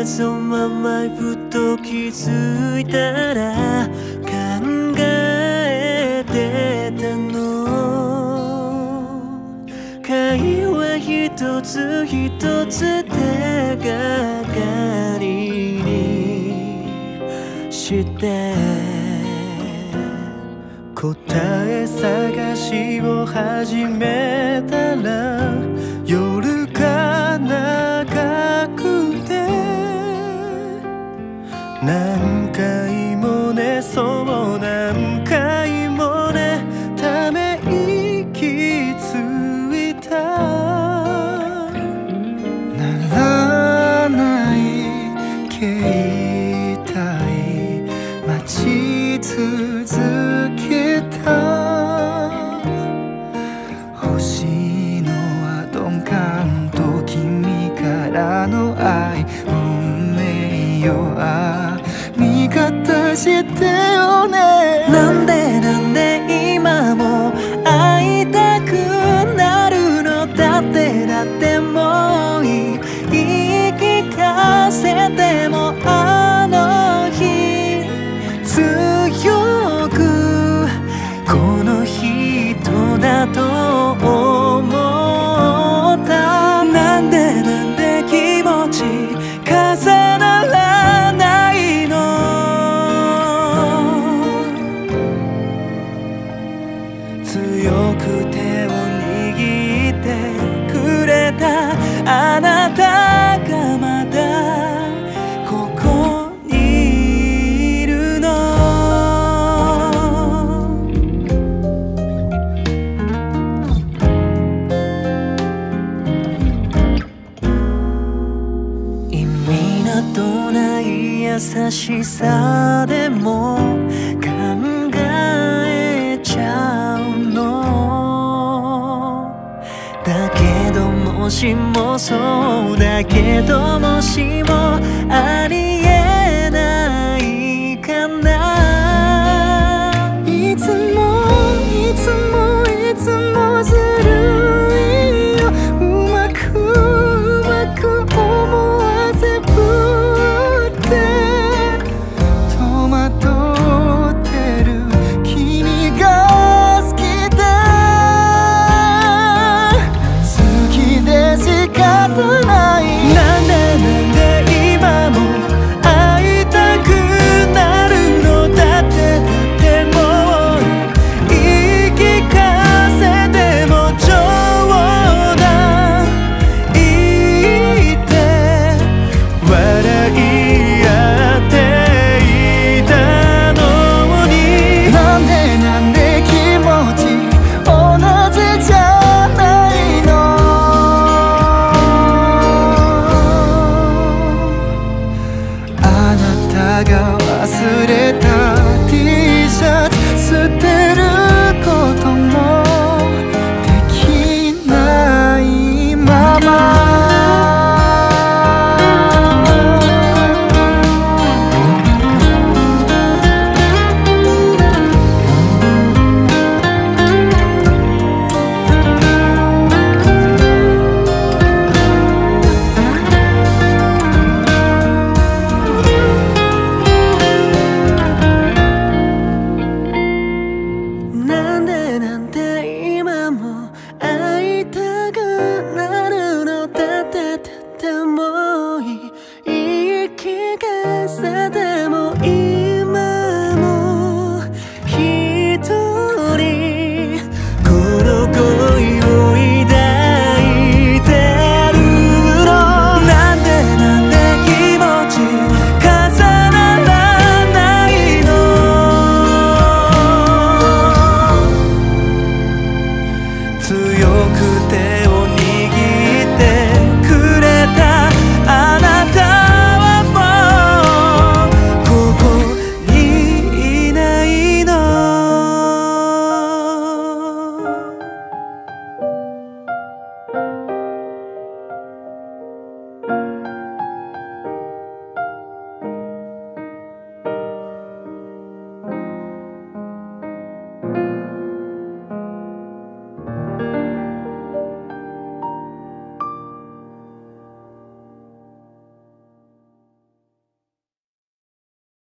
そのままふと気づいたら考えてたの。会話一つ一つ手がかりにして答え探しを始めたら夜が長くて何回もね、そう何回もね、ため息ついた。鳴らない携帯待ち続けた。欲しいのは鈍感と君からの愛、運命よ、味方してよね。なんで今も会いたくなるの。だってもういい、言い聞かせてもあの日強くこの人だと思った。なんで気持ち重ならないの。強く手を握ってくれたあなたがまだここにいるの。意味などない優しさでも考えちゃうの。だけどもしも、そうだけどもしもあり